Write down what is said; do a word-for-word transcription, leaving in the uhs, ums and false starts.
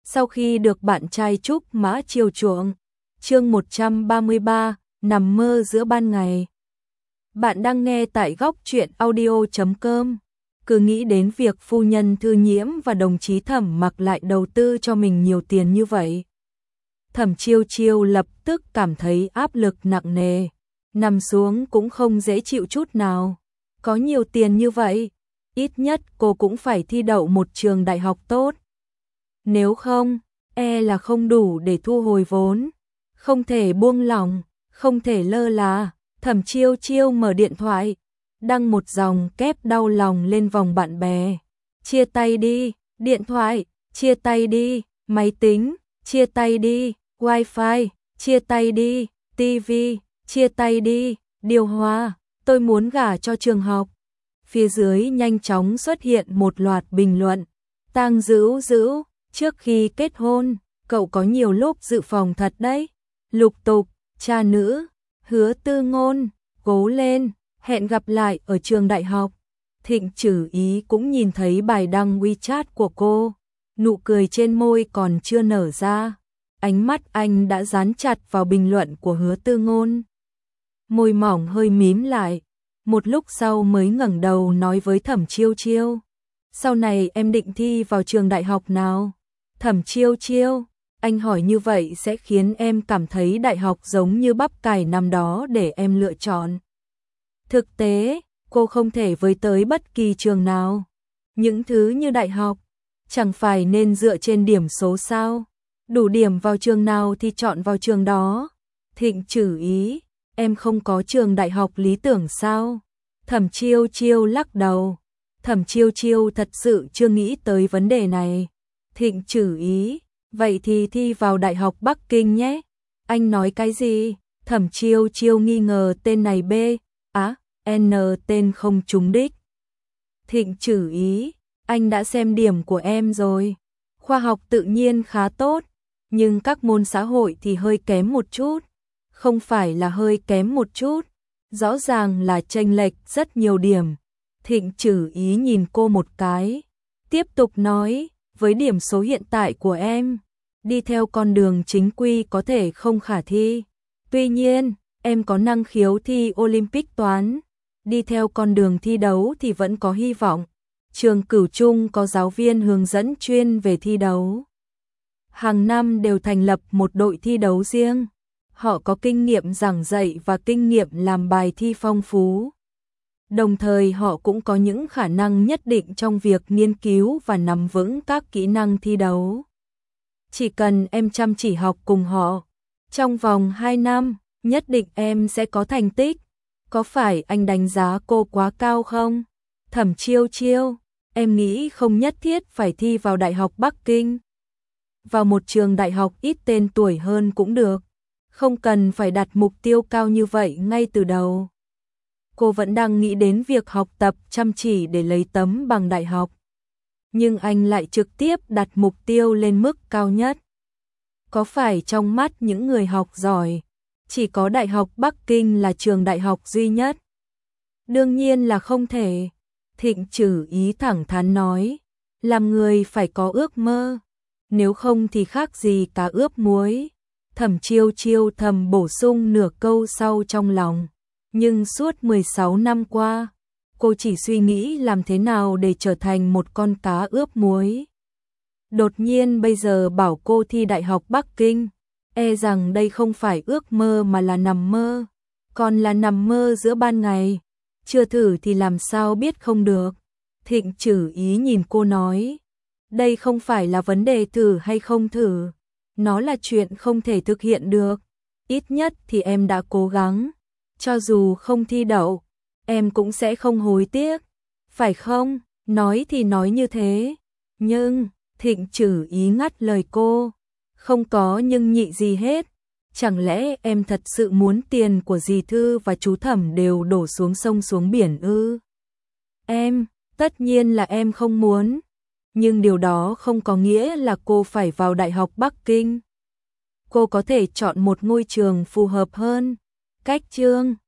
Sau khi được bạn trai Trúc Mã chiều chuộng. Chương một trăm ba mươi ba, nằm mơ giữa ban ngày. Bạn đang nghe tại góc truyện audio chấm com. Cứ nghĩ đến việc phu nhân Thư Nhiễm và đồng chí Thẩm Mặc lại đầu tư cho mình nhiều tiền như vậy. Thẩm Chiêu Chiêu lập tức cảm thấy áp lực nặng nề, nằm xuống cũng không dễ chịu chút nào. Có nhiều tiền như vậy, ít nhất cô cũng phải thi đậu một trường đại học tốt. Nếu không, e là không đủ để thu hồi vốn. Không thể buông lỏng, không thể lơ là. Thẩm Chiêu Chiêu mở điện thoại, đăng một dòng kép đau lòng lên vòng bạn bè. Chia tay đi, điện thoại, chia tay đi, máy tính, chia tay đi, wifi, chia tay đi, tivi, chia tay đi, điều hòa, tôi muốn gả cho trường học. Phía dưới nhanh chóng xuất hiện một loạt bình luận. Tang Dữu Dữu, trước khi kết hôn, cậu có nhiều lúc dự phòng thật đấy. Lục tục, cha nữ, Hứa Tư Ngôn, cố lên, hẹn gặp lại ở trường đại học. Thịnh Trử Ý cũng nhìn thấy bài đăng WeChat của cô, nụ cười trên môi còn chưa nở ra. Ánh mắt anh đã dán chặt vào bình luận của Hứa Tư Ngôn. Môi mỏng hơi mím lại, một lúc sau mới ngẩng đầu nói với Thẩm Chiêu Chiêu. Sau này em định thi vào trường đại học nào? Thẩm Chiêu Chiêu, anh hỏi như vậy sẽ khiến em cảm thấy đại học giống như bắp cải năm đó để em lựa chọn. Thực tế, cô không thể với tới bất kỳ trường nào. Những thứ như đại học, chẳng phải nên dựa trên điểm số sao? Đủ điểm vào trường nào thì chọn vào trường đó. Thịnh Trử Ý, em không có trường đại học lý tưởng sao? Thẩm Chiêu Chiêu lắc đầu. Thẩm Chiêu Chiêu thật sự chưa nghĩ tới vấn đề này. Thịnh Trử Ý, vậy thì thi vào Đại học Bắc Kinh nhé. Anh nói cái gì? Thẩm Chiêu Chiêu nghi ngờ tên này B, á, N tên không trúng đích. Thịnh Trử Ý, anh đã xem điểm của em rồi. Khoa học tự nhiên khá tốt, nhưng các môn xã hội thì hơi kém một chút. Không phải là hơi kém một chút, rõ ràng là chênh lệch rất nhiều điểm. Thịnh Trử Ý nhìn cô một cái, tiếp tục nói, với điểm số hiện tại của em, đi theo con đường chính quy có thể không khả thi. Tuy nhiên, em có năng khiếu thi Olympic toán, đi theo con đường thi đấu thì vẫn có hy vọng. Trường Cửu Trung có giáo viên hướng dẫn chuyên về thi đấu. Hàng năm đều thành lập một đội thi đấu riêng. Họ có kinh nghiệm giảng dạy và kinh nghiệm làm bài thi phong phú. Đồng thời họ cũng có những khả năng nhất định trong việc nghiên cứu và nắm vững các kỹ năng thi đấu. Chỉ cần em chăm chỉ học cùng họ, trong vòng hai năm, nhất định em sẽ có thành tích. Có phải anh đánh giá cô quá cao không? Thẩm Chiêu Chiêu, em nghĩ không nhất thiết phải thi vào Đại học Bắc Kinh. Vào một trường đại học ít tên tuổi hơn cũng được. Không cần phải đặt mục tiêu cao như vậy ngay từ đầu. Cô vẫn đang nghĩ đến việc học tập chăm chỉ để lấy tấm bằng đại học. Nhưng anh lại trực tiếp đặt mục tiêu lên mức cao nhất. Có phải trong mắt những người học giỏi, chỉ có Đại học Bắc Kinh là trường đại học duy nhất? Đương nhiên là không thể. Thịnh Trử Ý thẳng thắn nói, làm người phải có ước mơ, nếu không thì khác gì cá ướp muối. Thẩm Chiêu Chiêu thầm bổ sung nửa câu sau trong lòng. Nhưng suốt mười sáu năm qua, cô chỉ suy nghĩ làm thế nào để trở thành một con cá ướp muối. Đột nhiên bây giờ bảo cô thi Đại học Bắc Kinh, e rằng đây không phải ước mơ mà là nằm mơ. Còn là nằm mơ giữa ban ngày, chưa thử thì làm sao biết không được. Thịnh Trử Ý nhìn cô nói, đây không phải là vấn đề thử hay không thử. Nó là chuyện không thể thực hiện được. Ít nhất thì em đã cố gắng. Cho dù không thi đậu, em cũng sẽ không hối tiếc. Phải không? Nói thì nói như thế. Nhưng, Thịnh Trử Ý ngắt lời cô. Không có nhưng nhị gì hết. Chẳng lẽ em thật sự muốn tiền của dì Thư và chú Thẩm đều đổ xuống sông xuống biển ư? Em, tất nhiên là em không muốn. Nhưng điều đó không có nghĩa là cô phải vào Đại học Bắc Kinh. Cô có thể chọn một ngôi trường phù hợp hơn. Cách chương